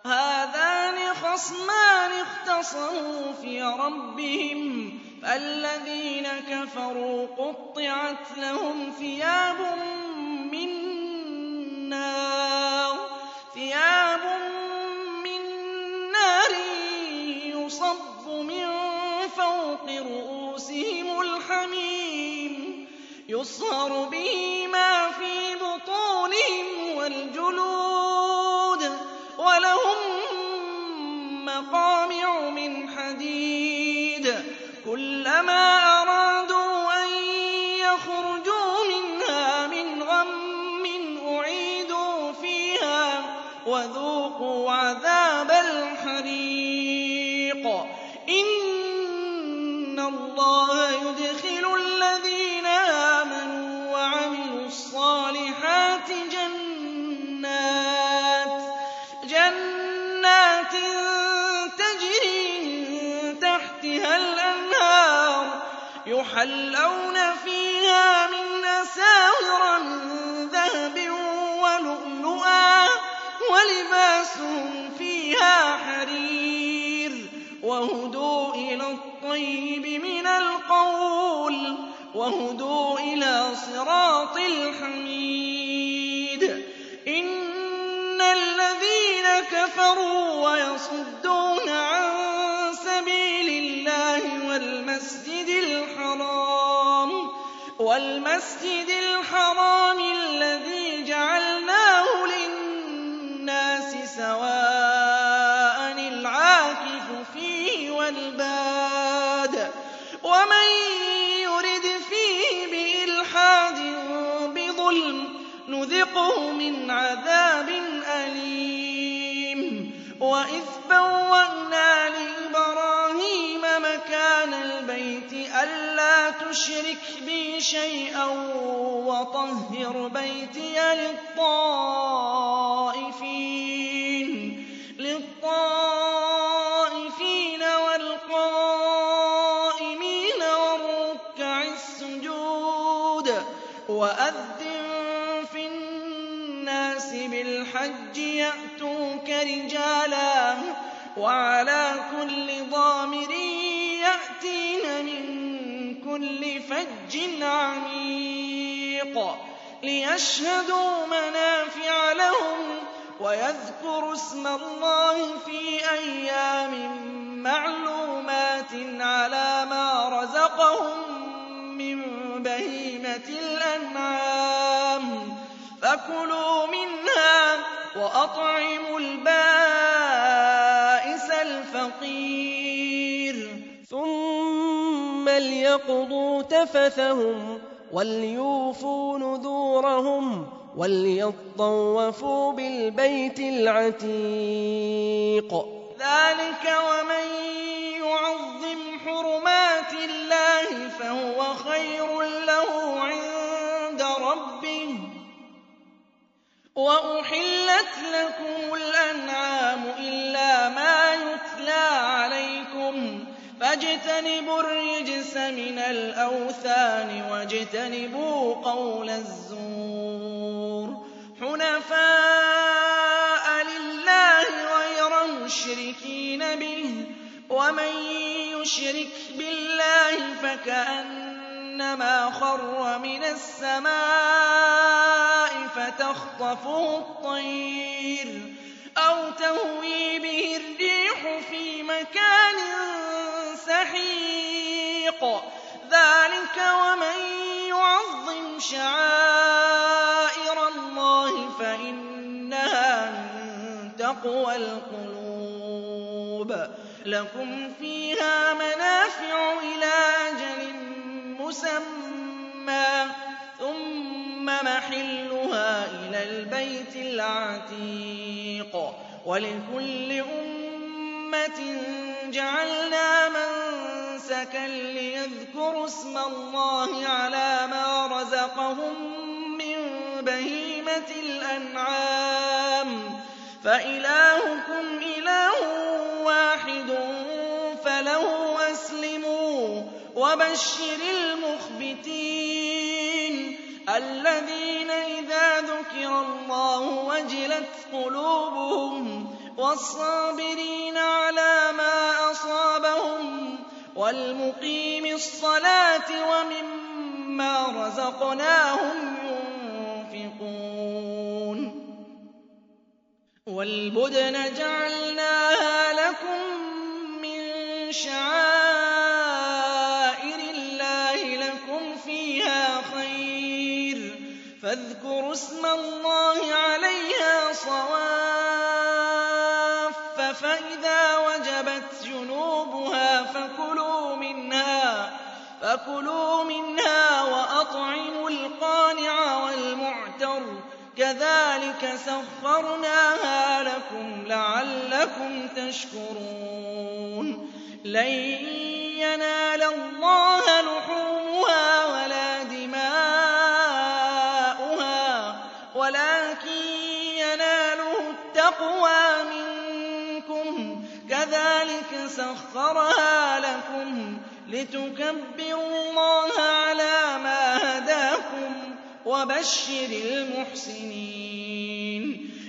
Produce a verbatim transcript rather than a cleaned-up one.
هَٰذَانِ خَصْمَانِ اخْتَصَمُوا فِي رَبِّهِمْ فَالَّذِينَ كَفَرُوا قُطِّعَتْ لَهُمْ ثِيَابٌ مِّن نَّارٍ ثِيَابٌ مِّن نَّارٍ يُصَبُّ مِن فَوْقِ رُءُوسِهِمُ الْحَمِيمُ يُصْهَرُ بِهِ مَا فِي بُطُونِهِمْ وَالْجُلُودُ وَلَهُم مَّقَامِعُ مِنْ حَدِيدٍ كُلَّمَا أَرَادُوا أَن يَخْرُجُوا مِنْهَا مِنْ غَمٍّ أُعِيدُوا فِيهَا وَذُوقُوا عَذَابَ الْحَرِيقِ إِنَّ اللَّهَ يُدْخِلُ الَّذِينَ آمَنُوا وَعَمِلُوا الصَّالِحَاتِ جَنَّاتٍ جَنَّاتٍ تَجْرِي مِن تَحْتِهَا الْأَنْهَارُ يُحَلَّوْنَ فِيهَا مِنْ أَسَاوِرَ مِن ذَهَبٍ وَلُؤْلُؤًا وَلِبَاسُهُمْ فِيهَا حَرِيرٌ وَهُدُوا إِلَى الطَّيِّبِ مِنَ الْقَوْلِ وَهُدُوا إِلَىٰ صِرَاطِ الْحَمِيدِ إِنَّ الَّذِينَ كَفَرُوا وَيَصُدُّونَ عَن سَبِيلِ اللَّهِ وَالْمَسْجِدِ الْحَرَامِ وَالْمَسْجِدِ الْحَرَامِ الَّذِي جَعَلْنَاهُ لِلنَّاسِ سَوَاءً الْعَاكِفُ فِيهِ وَالْبَادِ وَمَن يُرِدْ فِيهِ بِإِلْحَادٍ بِظُلْمٍ نُّذِقْهُ مِنْ عَذَابٍ أَلِيمٍ وَإِذْ بَوَّأْنَا لِإِبْرَاهِيمَ مَكَانَ الْبَيْتِ أَلَّا تُشْرِكْ بِي شَيْئًا وَطَهِّرْ بَيْتِيَ لِلطَّائِفِينَ لِلطَّائِفِينَ وَالْقَائِمِينَ وَالرُّكَّعِ السُّجُودِ وَأَذِّن فِي النَّاسِ بِالْحَجِّ يَأْتُوكَ رِجَالًا وَعَلَىٰ كُلِّ ضَامِرٍ يَأْتِينَ مِن كُلِّ فَجٍّ عَمِيقٍ لِيَشْهَدُوا مَنَافِعَ لَهُمْ وَيَذْكُرُوا اسْمَ اللَّهِ فِي أَيَّامٍ مَّعْلُومَاتٍ عَلَىٰ مَا رَزَقَهُم مِّن بَهِيمَةِ الْأَنْعَامِ فَكُلُوا مِنْهَا وَأَطْعِمُوا الْبَائِسَ الْفَقِيرَ ثُمَّ لْيَقْضُوا تَفَثَهُمْ وَلْيُوفُوا نُذُورَهُمْ وَلْيَطَّوَّفُوا بِالْبَيْتِ الْعَتِيقِ ذَٰلِكَ وَمَن يُعَظِّمْ حُرُمَاتِ اللَّهِ فَهُوَ خَيْرٌ لَّهُ عِندَ رَبِّهِ ۗ وَأُحِلَّتْ لَكُمُ الْأَنْعَامُ إِلَّا مَا يُتْلَىٰ عَلَيْكُمْ ۖ فَاجْتَنِبُوا الرِّجْسَ مِنَ الْأَوْثَانِ وَاجْتَنِبُوا قَوْلَ الزُّورِ حُنَفَاءَ لِلَّهِ غَيْرَ مُشْرِكِينَ بِهِ ۚ وَمَن يُشْرِكْ بِاللَّهِ فَكَأَنَّمَا خَرَّ مِنَ السَّمَاءِ فَتَخْطَفُهُ الطَّيْرُ أَوْ تَهْوِي بِهِ الرِّيحُ فِي مَكَانٍ سَحِيقٍ ذَٰلِكَ وَمَن يُعَظِّمْ شَعَائِرَ اللَّهِ فَإِنَّهَا مِن تَقْوَى الْقُلُوبِ لَكُمْ فِيهَا مَنَافِعُ إِلَىٰ أَجَلٍ مُّسَمًّى ثُمَّ مَحِلُّهَا إِلَى الْبَيْتِ الْعَتِيقِ وَلِكُلِّ أُمَّةٍ جَعَلْنَا مَنسَكًا لِّيَذْكُرُوا اسْمَ اللَّهِ عَلَىٰ مَا رَزَقَهُم مِّن بَهِيمَةِ الْأَنْعَامِ فَإِلَٰهُكُمْ إِلَٰهٌ وَاحِدٌ فَلَهُ أَسْلِمُوا وَبَشِّرِ الْمُخْبِتِينَ الَّذِينَ إِذَا ذُكِرَ اللَّهُ وَجِلَتْ قُلُوبُهُمْ وَالصَّابِرِينَ عَلَىٰ مَا أَصَابَهُمْ وَالْمُقِيمِ الصَّلَاةِ وَمِمَّا رَزَقْنَاهُمْ يُنفِقُونَ وَالْبُدْنَ جَعَلْنَاهَا لَكُم مِّن شَعَائِرِ اللَّهِ لَكُمْ فِيهَا خَيْرٌ فاذكروا اسم الله عليها صواف فإذا وجبت جنوبها فكلوا منها, فكلوا منها وأطعموا القانع والمعتر كذلك سخرناها لكم لعلكم تشكرون لن ينال الله لحومها ولا دماؤها ولكن يناله التقوى منكم كذلك سخرها لكم لتكبروا الله على ما هداكم وبشر المحسنين